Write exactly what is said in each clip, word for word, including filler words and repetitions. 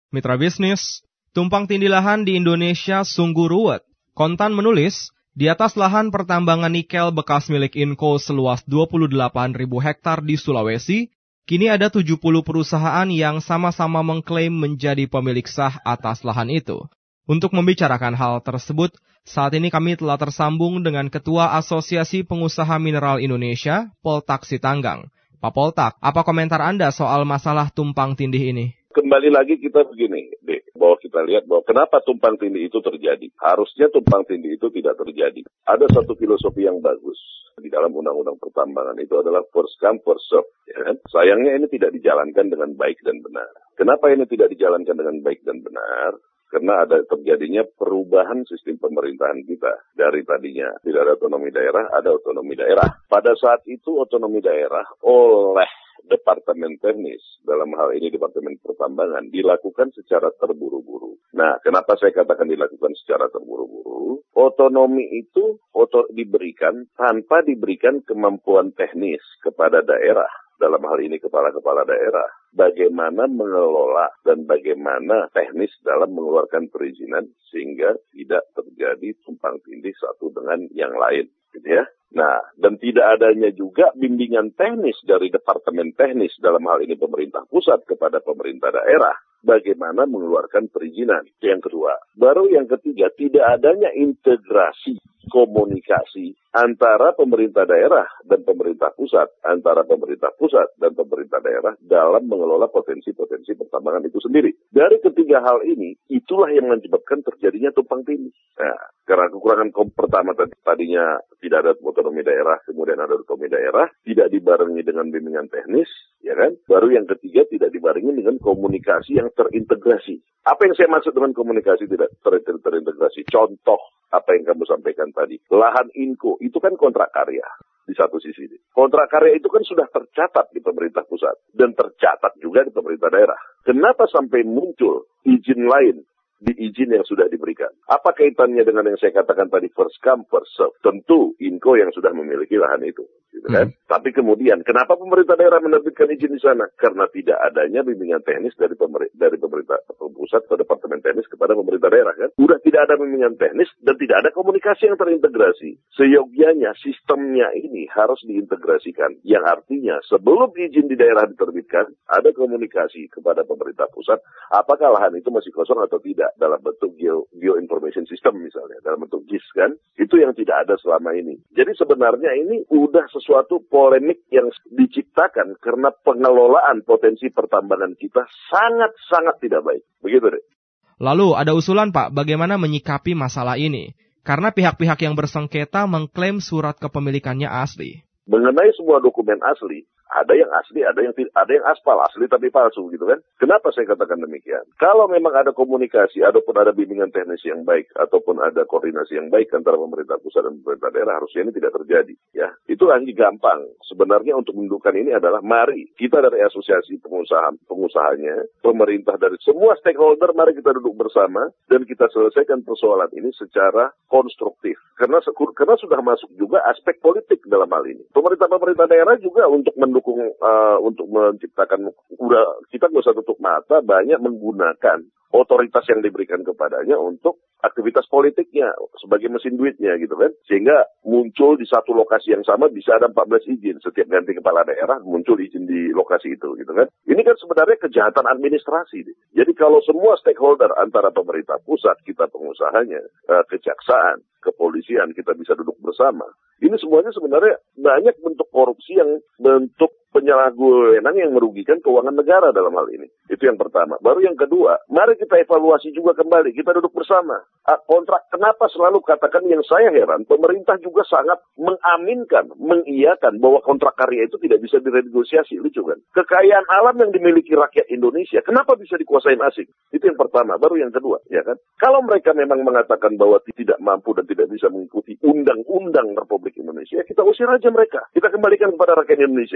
Mitra bisnis, tumpang tindih lahan di Indonesia sungguh ruwet. Kontan menulis, di atas lahan pertambangan nikel bekas milik Inco seluas dua puluh delapan ribu hektar di Sulawesi, kini ada tujuh puluh perusahaan yang sama-sama mengklaim menjadi pemilik sah atas lahan itu. Untuk membicarakan hal tersebut, saat ini kami telah tersambung dengan Ketua Asosiasi Pengusaha Mineral Indonesia, Poltak Sitanggang. Pak Poltak, apa komentar Anda soal masalah tumpang tindih ini? Kembali lagi kita begini, Dek, bahwa kita lihat bahwa kenapa tumpang tindih itu terjadi. Harusnya tumpang tindih itu tidak terjadi. Ada satu filosofi yang bagus di dalam undang-undang pertambangan itu adalah first come, first serve. Ya kan? Sayangnya ini tidak dijalankan dengan baik dan benar. Kenapa ini tidak dijalankan dengan baik dan benar? Karena ada terjadinya perubahan sistem pemerintahan kita. Dari tadinya tidak ada otonomi daerah, ada otonomi daerah. Pada saat itu otonomi daerah oleh Departemen Teknis, dalam hal ini Departemen Pertambangan, dilakukan secara terburu-buru. Nah, kenapa saya katakan dilakukan secara terburu-buru? Otonomi itu oto- diberikan tanpa diberikan kemampuan teknis kepada daerah. Dalam hal ini kepala-kepala daerah, bagaimana mengelola dan bagaimana teknis dalam mengeluarkan perizinan sehingga tidak terjadi tumpang tindih satu dengan yang lain, gitu ya. Nah, dan tidak adanya juga bimbingan teknis dari Departemen Teknis dalam hal ini pemerintah pusat kepada pemerintah daerah, bagaimana mengeluarkan perizinan. Yang kedua, baru yang ketiga, tidak adanya integrasi komunikasi antara pemerintah daerah dan pemerintah pusat, antara pemerintah pusat dan pemerintah daerah dalam mengelola potensi-potensi pertambangan itu sendiri. Dari ketiga hal ini, itulah yang menyebabkan terjadinya tumpang tindih. Nah, karena kekurangan kom- pertama tadinya tidak ada otonomi daerah, kemudian ada otonomi daerah, tidak dibarengi dengan bimbingan teknis, ya kan? Baru yang ketiga tidak dibarengi dengan komunikasi yang terintegrasi. Apa yang saya maksud dengan komunikasi tidak ter- ter- terintegrasi? Contoh apa yang kamu sampaikan tadi. Lahan Inco itu kan kontrak karya di satu sisi. Kontrak karya itu kan sudah tercatat di pemerintah pusat dan tercatat juga di pemerintah daerah. Kenapa sampai muncul izin lain di izin yang sudah diberikan? Apa kaitannya dengan yang saya katakan tadi first come first serve? Tentu Inco yang sudah memiliki lahan itu, gitu kan? Hmm. Tapi kemudian kenapa pemerintah daerah menerbitkan izin di sana? Karena tidak adanya bimbingan teknis dari pemerintah dari pemerintah pusat ke Departemen Teknis kepada pemerintah daerah, kan? Udah tidak ada bimbingan teknis dan tidak ada komunikasi yang terintegrasi. Seyogianya sistemnya ini harus diintegrasikan, yang artinya sebelum izin di daerah diterbitkan ada komunikasi kepada pemerintah pusat apakah lahan itu masih kosong atau tidak dalam bentuk geo, geo information system misalnya, dalam bentuk G I S, kan? Itu yang tidak ada selama ini. Jadi sebenarnya ini udah sesuatu polemik yang diciptakan karena pengelolaan potensi pertambangan kita sangat-sangat tidak baik. Begitu, deh. Lalu ada usulan, Pak, bagaimana menyikapi masalah ini? Karena pihak-pihak yang bersengketa mengklaim surat kepemilikannya asli. Mengenai semua dokumen asli, ada yang asli, ada yang ada yang aspal, asli tapi palsu, gitu kan? Kenapa saya katakan demikian? Kalau memang ada komunikasi, ataupun ada bimbingan teknis yang baik, ataupun ada koordinasi yang baik antara pemerintah pusat dan pemerintah daerah, harusnya ini tidak terjadi. Ya, itu lagi gampang. Sebenarnya untuk mendukung ini adalah mari kita dari asosiasi pengusaha pengusahanya, pemerintah dari semua stakeholder, mari kita duduk bersama dan kita selesaikan persoalan ini secara konstruktif. Karena karena sudah masuk juga aspek politik dalam hal ini. Pemerintah-pemerintah daerah juga untuk mendukung Uh, untuk menciptakan, udah kita nggak usah tutup mata, banyak menggunakan otoritas yang diberikan kepadanya untuk aktivitas politiknya sebagai mesin duitnya, gitu kan, sehingga muncul di satu lokasi yang sama bisa ada empat belas izin setiap ganti kepala daerah, muncul izin di lokasi itu, gitu kan. Ini kan sebenarnya kejahatan administrasi. Jadi kalau semua stakeholder antara pemerintah pusat, kita pengusahanya, uh, kejaksaan, kepolisian, kita bisa duduk bersama. Ini semuanya sebenarnya banyak bentuk korupsi yang bentuk penyalahgunaan yang merugikan keuangan negara dalam hal ini. Itu yang pertama. Baru yang kedua, mari kita evaluasi juga kembali. Kita duduk bersama. Ah, kontrak, kenapa selalu katakan yang saya heran, pemerintah juga sangat mengaminkan, mengiyakan bahwa kontrak karya itu tidak bisa direnegosiasi. Lucu kan? Kekayaan alam yang dimiliki rakyat Indonesia, kenapa bisa dikuasain asing? Itu yang pertama. Baru yang kedua, ya kan? Kalau mereka memang mengatakan bahwa tidak mampu dan tidak bisa mengikuti undang-undang Republik Indonesia, kita usir aja mereka. Kita kembalikan kepada rakyat Indonesia. Kita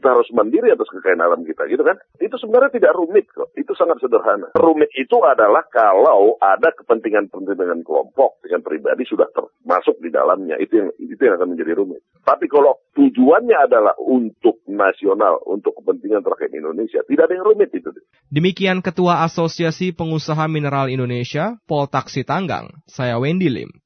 kita harus mandiri atas kekayaan alam kita, gitu kan? Itu sebenarnya tidak rumit kok. Itu sangat sederhana. Rumit itu adalah kalau ada kepentingan-kepentingan kelompok dengan pribadi sudah termasuk di dalamnya. Itu yang itu yang akan menjadi rumit. Tapi kalau tujuannya adalah untuk nasional, untuk kepentingan rakyat Indonesia, tidak ada yang rumit itu. Demikian Ketua Asosiasi Pengusaha Mineral Indonesia, Pol Taksi Tanggang, saya Wendy Lim.